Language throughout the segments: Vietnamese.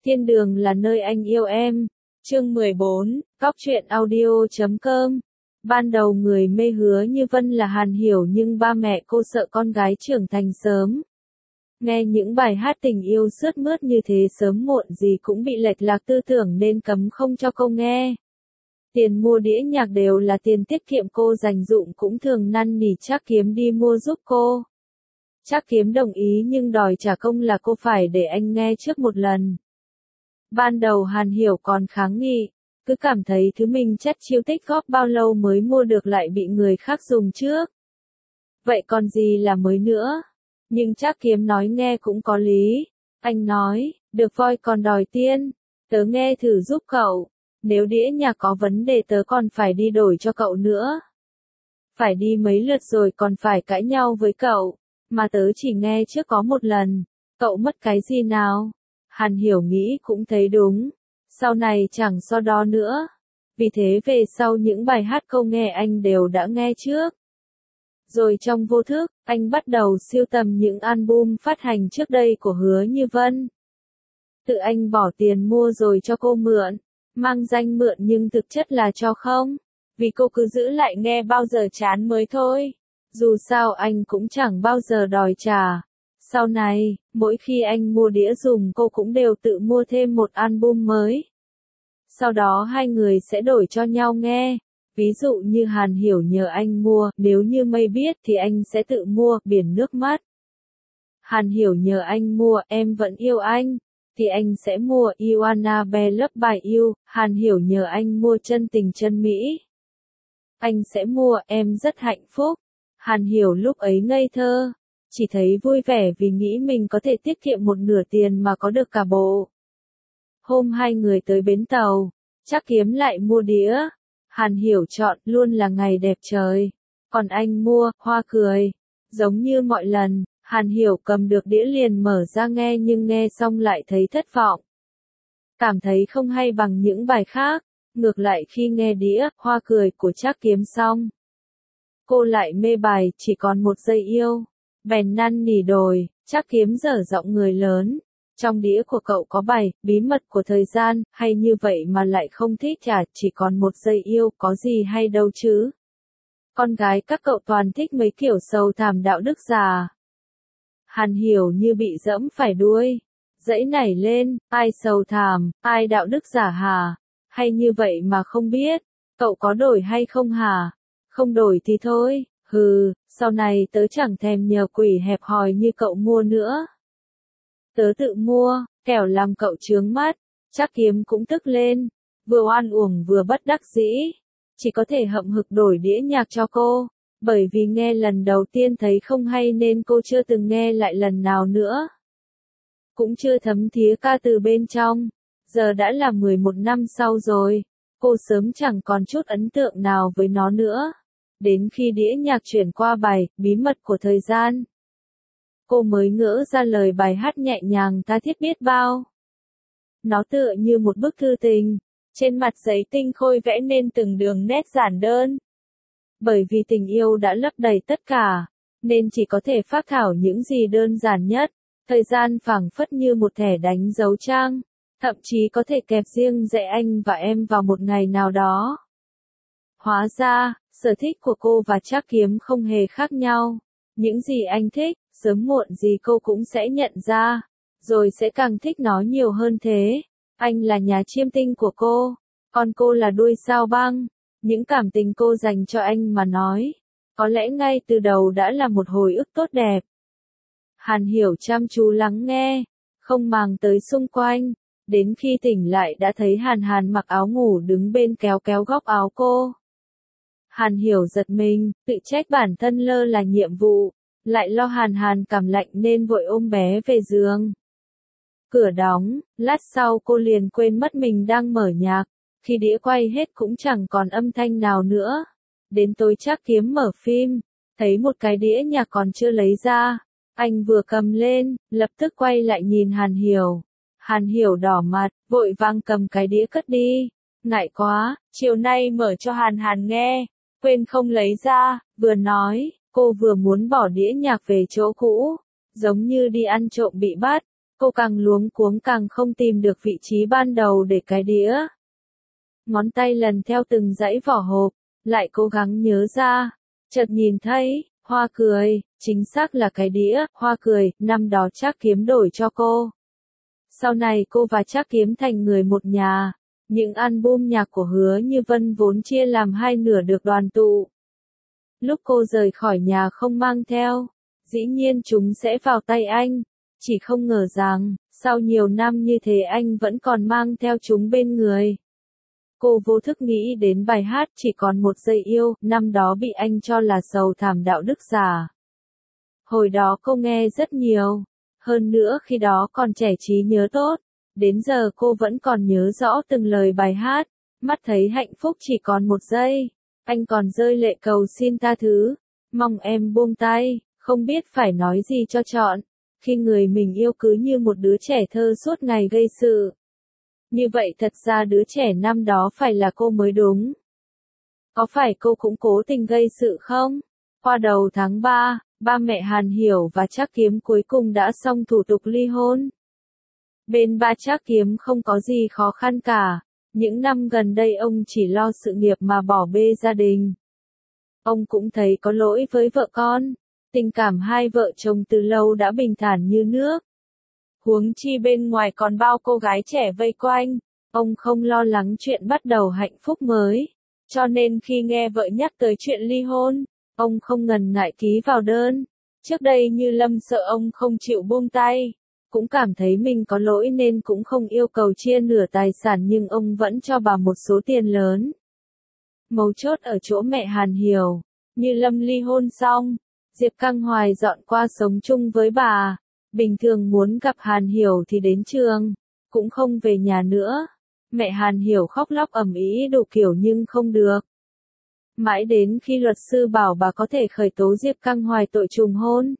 Thiên đường là nơi anh yêu em. Chương 14, Góc truyện audio.com. Ban đầu người mê Hứa Như Vân là Hàn Hiểu, nhưng ba mẹ cô sợ con gái trưởng thành sớm. Nghe những bài hát tình yêu sướt mướt như thế sớm muộn gì cũng bị lệch lạc tư tưởng nên cấm không cho cô nghe. Tiền mua đĩa nhạc đều là tiền tiết kiệm cô dành dụm, cũng thường năn nỉ Trác Kiếm đi mua giúp cô. Trác Kiếm đồng ý nhưng đòi trả công là cô phải để anh nghe trước một lần. Ban đầu Hàn Hiểu còn kháng nghị, cứ cảm thấy thứ mình chất chiêu tích góp bao lâu mới mua được lại bị người khác dùng trước. Vậy còn gì là mới nữa? Nhưng Trác Kiếm nói nghe cũng có lý. Anh nói, được voi còn đòi tiên, tớ nghe thử giúp cậu. Nếu đĩa nhạc có vấn đề tớ còn phải đi đổi cho cậu nữa. Phải đi mấy lượt rồi còn phải cãi nhau với cậu, mà tớ chỉ nghe trước có một lần, cậu mất cái gì nào? Hàn Hiểu nghĩ cũng thấy đúng, sau này chẳng so đo nữa. Vì thế về sau những bài hát cô nghe anh đều đã nghe trước. Rồi trong vô thức, anh bắt đầu sưu tầm những album phát hành trước đây của Hứa Như Vân. Tự anh bỏ tiền mua rồi cho cô mượn, mang danh mượn nhưng thực chất là cho không, vì cô cứ giữ lại nghe bao giờ chán mới thôi. Dù sao anh cũng chẳng bao giờ đòi trả. Sau này, mỗi khi anh mua đĩa dùng cô cũng đều tự mua thêm một album mới. Sau đó hai người sẽ đổi cho nhau nghe. Ví dụ như Hàn Hiểu nhờ anh mua, nếu như Mây biết thì anh sẽ tự mua Biển Nước Mắt. Hàn Hiểu nhờ anh mua Em Vẫn Yêu Anh, thì anh sẽ mua You Wanna Be Loved By You. Hàn Hiểu nhờ anh mua Chân Tình Chân Mỹ, anh sẽ mua Em Rất Hạnh Phúc. Hàn Hiểu lúc ấy ngây thơ, chỉ thấy vui vẻ vì nghĩ mình có thể tiết kiệm một nửa tiền mà có được cả bộ. Hôm hai người tới bến tàu, Trác Kiếm lại mua đĩa. Hàn Hiểu chọn Luôn Là Ngày Đẹp Trời, còn anh mua Hoa Cười. Giống như mọi lần, Hàn Hiểu cầm được đĩa liền mở ra nghe nhưng nghe xong lại thấy thất vọng. Cảm thấy không hay bằng những bài khác, ngược lại khi nghe đĩa Hoa Cười của Trác Kiếm xong, cô lại mê bài Chỉ Còn Một Giây Yêu. Bèn năn nỉ đòi, Trác Kiếm dở giọng người lớn. Trong đĩa của cậu có bài Bí Mật Của Thời Gian, hay như vậy mà lại không thích à? Chỉ Còn Một Giây Yêu có gì hay đâu chứ? Con gái các cậu toàn thích mấy kiểu sầu thảm đạo đức già. Hàn Hiểu như bị dẫm phải đuôi, dãy nảy lên, ai sầu thảm, ai đạo đức giả hả? Hay như vậy mà không biết, cậu có đổi hay không hả? Không đổi thì thôi, hừ, sau này tớ chẳng thèm nhờ quỷ hẹp hòi như cậu mua nữa. Tớ tự mua, kẻo làm cậu chướng mắt. Trác Kiếm cũng tức lên, vừa oan uổng vừa bất đắc dĩ, chỉ có thể hậm hực đổi đĩa nhạc cho cô, bởi vì nghe lần đầu tiên thấy không hay nên cô chưa từng nghe lại lần nào nữa. Cũng chưa thấm thía ca từ bên trong, giờ đã là 11 năm sau rồi, cô sớm chẳng còn chút ấn tượng nào với nó nữa. Đến khi đĩa nhạc chuyển qua bài Bí Mật Của Thời Gian, cô mới ngỡ ra lời bài hát nhẹ nhàng tha thiết biết bao. Nó tựa như một bức thư tình, trên mặt giấy tinh khôi vẽ nên từng đường nét giản đơn. Bởi vì tình yêu đã lấp đầy tất cả, nên chỉ có thể phác thảo những gì đơn giản nhất. Thời gian phảng phất như một thẻ đánh dấu trang, thậm chí có thể kẹp riêng dạy anh và em vào một ngày nào đó. Hóa ra, sở thích của cô và Trác Kiếm không hề khác nhau. Những gì anh thích, sớm muộn gì cô cũng sẽ nhận ra, rồi sẽ càng thích nó nhiều hơn thế. Anh là nhà chiêm tinh của cô, còn cô là đuôi sao băng. Những cảm tình cô dành cho anh mà nói, có lẽ ngay từ đầu đã là một hồi ức tốt đẹp. Hàn Hiểu chăm chú lắng nghe, không màng tới xung quanh, đến khi tỉnh lại đã thấy Hàn Hàn mặc áo ngủ đứng bên kéo kéo góc áo cô. Hàn Hiểu giật mình, tự trách bản thân lơ là nhiệm vụ, lại lo Hàn Hàn cảm lạnh nên vội ôm bé về giường. Cửa đóng, lát sau cô liền quên mất mình đang mở nhạc, khi đĩa quay hết cũng chẳng còn âm thanh nào nữa. Đến tối Trác Kiếm mở phim, thấy một cái đĩa nhạc còn chưa lấy ra, anh vừa cầm lên, lập tức quay lại nhìn Hàn Hiểu. Hàn Hiểu đỏ mặt, vội vàng cầm cái đĩa cất đi. Ngại quá, chiều nay mở cho Hàn Hàn nghe, quên không lấy ra. Vừa nói, cô vừa muốn bỏ đĩa nhạc về chỗ cũ, giống như đi ăn trộm bị bắt. Cô càng luống cuống càng không tìm được vị trí ban đầu để cái đĩa. Ngón tay lần theo từng dãy vỏ hộp, lại cố gắng nhớ ra. Chợt nhìn thấy, hoa cười, chính xác là cái đĩa, hoa cười, năm đó Trác Kiếm đổi cho cô. Sau này cô và Trác Kiếm thành người một nhà. Những album nhạc của Hứa Như Vân vốn chia làm hai nửa được đoàn tụ. Lúc cô rời khỏi nhà không mang theo, dĩ nhiên chúng sẽ vào tay anh. Chỉ không ngờ rằng, sau nhiều năm như thế anh vẫn còn mang theo chúng bên người. Cô vô thức nghĩ đến bài hát Chỉ còn một giây yêu, năm đó bị anh cho là sầu thảm đạo đức giả. Hồi đó cô nghe rất nhiều, hơn nữa khi đó còn trẻ trí nhớ tốt, đến giờ cô vẫn còn nhớ rõ từng lời bài hát, mắt thấy hạnh phúc chỉ còn một giây, anh còn rơi lệ cầu xin tha thứ, mong em buông tay, không biết phải nói gì cho chọn, khi người mình yêu cứ như một đứa trẻ thơ suốt ngày gây sự. Như vậy thật ra đứa trẻ năm đó phải là cô mới đúng. Có phải cô cũng cố tình gây sự không? Qua đầu tháng 3, ba mẹ Hàn Hiểu và Trác Kiếm cuối cùng đã xong thủ tục ly hôn. Bên ba Trác Kiếm không có gì khó khăn cả. Những năm gần đây ông chỉ lo sự nghiệp mà bỏ bê gia đình. Ông cũng thấy có lỗi với vợ con. Tình cảm hai vợ chồng từ lâu đã bình thản như nước. Huống chi bên ngoài còn bao cô gái trẻ vây quanh. Ông không lo lắng chuyện bắt đầu hạnh phúc mới. Cho nên khi nghe vợ nhắc tới chuyện ly hôn, ông không ngần ngại ký vào đơn. Trước đây Như Lâm sợ ông không chịu buông tay, cũng cảm thấy mình có lỗi nên cũng không yêu cầu chia nửa tài sản nhưng ông vẫn cho bà một số tiền lớn. Mấu chốt ở chỗ mẹ Hàn Hiểu, Như Lâm ly hôn xong, Diệp Căng Hoài dọn qua sống chung với bà. Bình thường muốn gặp Hàn Hiểu thì đến trường, cũng không về nhà nữa. Mẹ Hàn Hiểu khóc lóc ầm ĩ đủ kiểu nhưng không được. Mãi đến khi luật sư bảo bà có thể khởi tố Diệp Căng Hoài tội trùng hôn.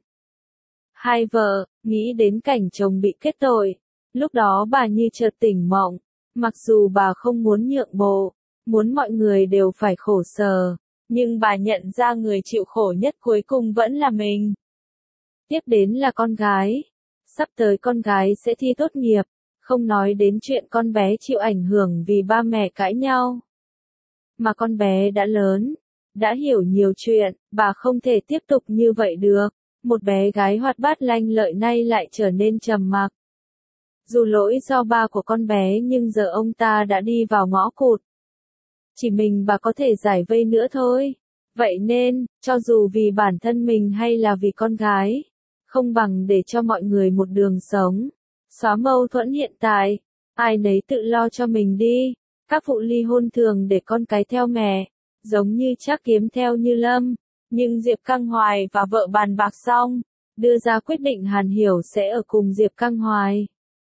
Hai vợ, nghĩ đến cảnh chồng bị kết tội. Lúc đó bà như chợt tỉnh mộng. Mặc dù bà không muốn nhượng bộ, muốn mọi người đều phải khổ sở, nhưng bà nhận ra người chịu khổ nhất cuối cùng vẫn là mình. Tiếp đến là con gái. Sắp tới con gái sẽ thi tốt nghiệp, không nói đến chuyện con bé chịu ảnh hưởng vì ba mẹ cãi nhau. Mà con bé đã lớn, đã hiểu nhiều chuyện, bà không thể tiếp tục như vậy được. Một bé gái hoạt bát lanh lợi nay lại trở nên trầm mặc. Dù lỗi do ba của con bé nhưng giờ ông ta đã đi vào ngõ cụt. Chỉ mình bà có thể giải vây nữa thôi. Vậy nên, cho dù vì bản thân mình hay là vì con gái, không bằng để cho mọi người một đường sống. Xóa mâu thuẫn hiện tại, ai nấy tự lo cho mình đi. Các vụ ly hôn thường để con cái theo mẹ, giống như Trác Kiếm theo Như Lâm. Nhưng Diệp Căng Hoài và vợ bàn bạc xong, đưa ra quyết định Hàn Hiểu sẽ ở cùng Diệp Căng Hoài.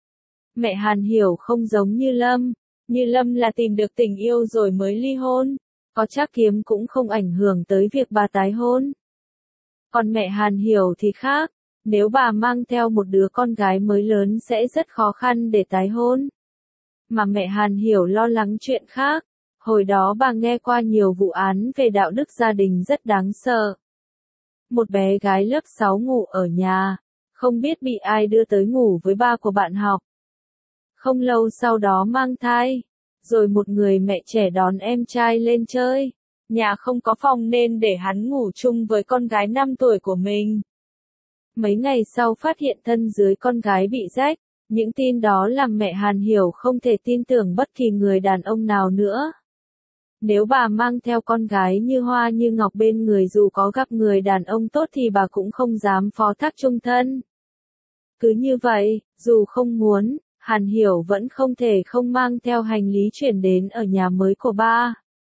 Mẹ Hàn Hiểu không giống Như Lâm. Như Lâm là tìm được tình yêu rồi mới ly hôn. Có Trác Kiếm cũng không ảnh hưởng tới việc bà tái hôn. Còn mẹ Hàn Hiểu thì khác. Nếu bà mang theo một đứa con gái mới lớn sẽ rất khó khăn để tái hôn. Mà mẹ Hàn Hiểu lo lắng chuyện khác. Hồi đó bà nghe qua nhiều vụ án về đạo đức gia đình rất đáng sợ. Một bé gái lớp 6 ngủ ở nhà, không biết bị ai đưa tới ngủ với ba của bạn học. Không lâu sau đó mang thai, rồi một người mẹ trẻ đón em trai lên chơi. Nhà không có phòng nên để hắn ngủ chung với con gái 5 tuổi của mình. Mấy ngày sau phát hiện thân dưới con gái bị rách, những tin đó làm mẹ Hàn Hiểu không thể tin tưởng bất kỳ người đàn ông nào nữa. Nếu bà mang theo con gái như hoa như ngọc bên người dù có gặp người đàn ông tốt thì bà cũng không dám phó thác chung thân. Cứ như vậy, dù không muốn, Hàn Hiểu vẫn không thể không mang theo hành lý chuyển đến ở nhà mới của ba.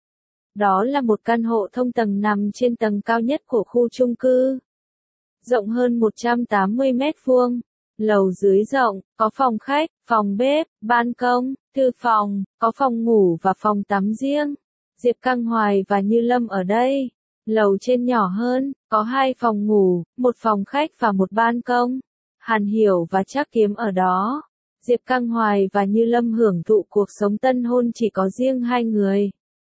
Đó là một căn hộ thông tầng nằm trên tầng cao nhất của khu chung cư. Rộng hơn 180 mét vuông. Lầu dưới rộng, có phòng khách, phòng bếp, ban công, thư phòng, có phòng ngủ và phòng tắm riêng. Diệp Căng Hoài và Như Lâm ở đây. Lầu trên nhỏ hơn, có 2 phòng ngủ, một phòng khách và một ban công. Hàn Hiểu và Trác Kiếm ở đó. Diệp Căng Hoài và Như Lâm hưởng thụ cuộc sống tân hôn chỉ có riêng hai người.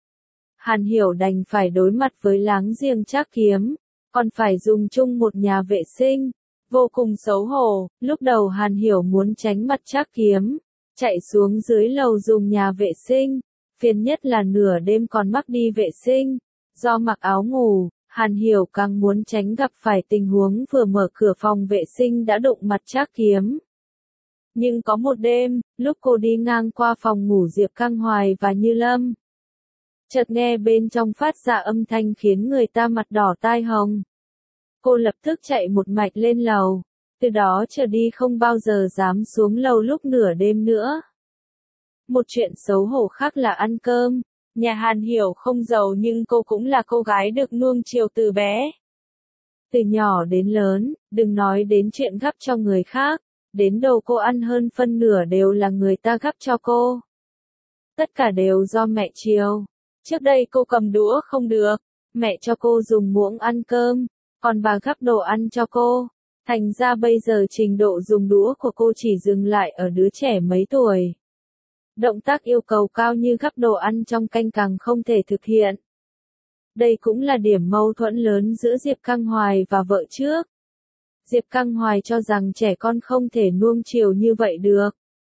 Hàn Hiểu đành phải đối mặt với láng giềng Trác Kiếm, còn phải dùng chung một nhà vệ sinh. vô cùng xấu hổ. Lúc đầu Hàn Hiểu muốn tránh mặt Trác Kiếm, chạy xuống dưới lầu dùng nhà vệ sinh, phiền nhất là nửa đêm còn mắc đi vệ sinh. Do mặc áo ngủ, Hàn Hiểu càng muốn tránh gặp phải tình huống vừa mở cửa phòng vệ sinh đã đụng mặt Trác Kiếm. Nhưng có một đêm, lúc cô đi ngang qua phòng ngủ Diệp Căng Hoài và Như Lâm, chợt nghe bên trong phát ra âm thanh khiến người ta mặt đỏ tai hồng. Cô lập tức chạy một mạch lên lầu, từ đó trở đi không bao giờ dám xuống lầu lúc nửa đêm nữa. Một chuyện xấu hổ khác là ăn cơm. Nhà Hàn Hiểu không giàu nhưng cô cũng là cô gái được nuông chiều từ bé. Từ nhỏ đến lớn, đừng nói đến chuyện gắp cho người khác, đến đồ cô ăn hơn phân nửa đều là người ta gắp cho cô. Tất cả đều do mẹ chiều. Trước đây cô cầm đũa không được, mẹ cho cô dùng muỗng ăn cơm, còn bà gắp đồ ăn cho cô. Thành ra bây giờ trình độ dùng đũa của cô chỉ dừng lại ở đứa trẻ mấy tuổi. Động tác yêu cầu cao như gắp đồ ăn trong canh càng không thể thực hiện. Đây cũng là điểm mâu thuẫn lớn giữa Diệp Căng Hoài và vợ trước. Diệp Căng Hoài cho rằng trẻ con không thể nuông chiều như vậy được.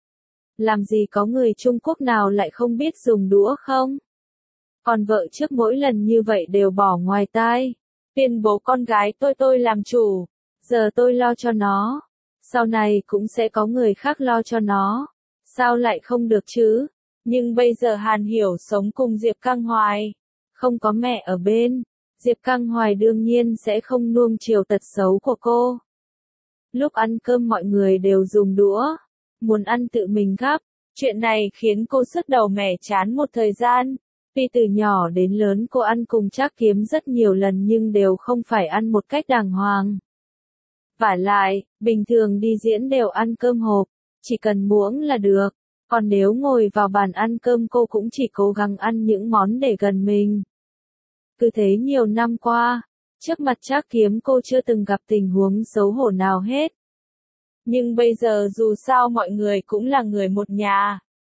Làm gì có người Trung Quốc nào lại không biết dùng đũa không? Còn vợ trước mỗi lần như vậy đều bỏ ngoài tai. Tuyên bố con gái tôi làm chủ, giờ tôi lo cho nó. Sau này cũng sẽ có người khác lo cho nó. Sao lại không được chứ? Nhưng bây giờ Hàn Hiểu sống cùng Diệp Căng Hoài, không có mẹ ở bên, Diệp Căng Hoài đương nhiên sẽ không nuông chiều tật xấu của cô. Lúc ăn cơm mọi người đều dùng đũa, muốn ăn tự mình gắp, chuyện này khiến cô sứt đầu mẻ chán một thời gian. Tuy từ nhỏ đến lớn cô ăn cùng Trác Kiếm rất nhiều lần nhưng đều không phải ăn một cách đàng hoàng. Vả lại, bình thường đi diễn đều ăn cơm hộp, chỉ cần muỗng là được, còn nếu ngồi vào bàn ăn cơm cô cũng chỉ cố gắng ăn những món để gần mình. Cứ thế nhiều năm qua, trước mặt Trác Kiếm cô chưa từng gặp tình huống xấu hổ nào hết. Nhưng bây giờ dù sao mọi người cũng là người một nhà.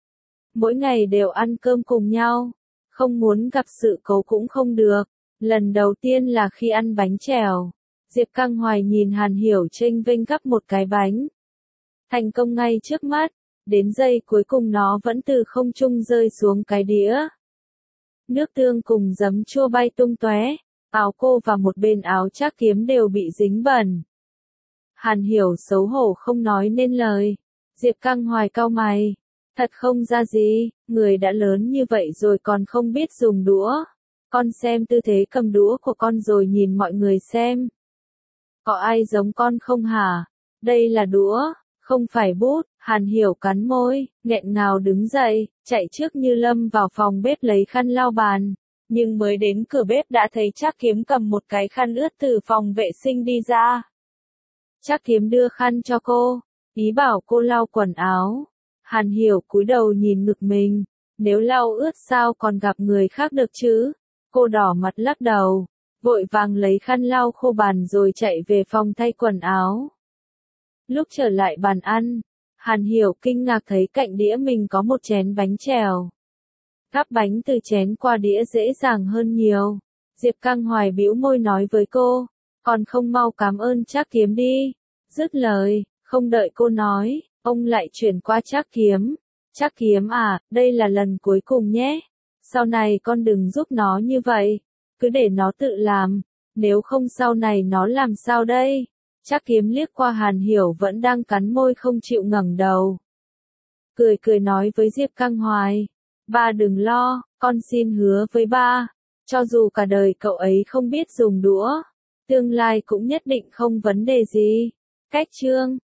Mỗi ngày đều ăn cơm cùng nhau, không muốn gặp sự cố cũng không được. Lần đầu tiên là khi ăn bánh chèo, Diệp Căng Hoài nhìn Hàn Hiểu chênh vênh gắp một cái bánh. Thành công ngay trước mắt, đến giây cuối cùng nó vẫn từ không trung rơi xuống cái đĩa. Nước tương cùng giấm chua bay tung tóe, áo cô và một bên áo Trác Kiếm đều bị dính bẩn. Hàn Hiểu xấu hổ không nói nên lời. Diệp Căng Hoài cau mày, thật không ra gì, người đã lớn như vậy rồi còn không biết dùng đũa. Con xem tư thế cầm đũa của con rồi nhìn mọi người xem. Có ai giống con không hả? Đây là đũa, không phải bút. Hàn Hiểu cắn môi, nghẹn ngào đứng dậy, chạy trước Như Lâm vào phòng bếp lấy khăn lau bàn. Nhưng mới đến cửa bếp đã thấy Trác Kiếm cầm một cái khăn ướt từ phòng vệ sinh đi ra. Trác Kiếm đưa khăn cho cô, ý bảo cô lau quần áo. Hàn Hiểu cúi đầu nhìn ngực mình, nếu lau ướt sao còn gặp người khác được chứ? Cô đỏ mặt lắc đầu, vội vàng lấy khăn lau khô bàn rồi chạy về phòng thay quần áo. Lúc trở lại bàn ăn, Hàn Hiểu kinh ngạc thấy cạnh đĩa mình có một chén bánh chèo. Gắp bánh từ chén qua đĩa dễ dàng hơn nhiều. Diệp Căng Hoài bĩu môi nói với cô, còn không mau cảm ơn Trác Kiếm đi. Dứt lời, không đợi cô nói, ông lại chuyển qua Trác Kiếm. Trác Kiếm à, đây là lần cuối cùng nhé. Sau này con đừng giúp nó như vậy, cứ để nó tự làm, nếu không sau này nó làm sao đây? Trác Kiếm liếc qua Hàn Hiểu vẫn đang cắn môi không chịu ngẩng đầu. Cười cười nói với Diệp Căng Hoài, ba đừng lo, con xin hứa với ba, cho dù cả đời cậu ấy không biết dùng đũa, tương lai cũng nhất định không vấn đề gì. Cách chương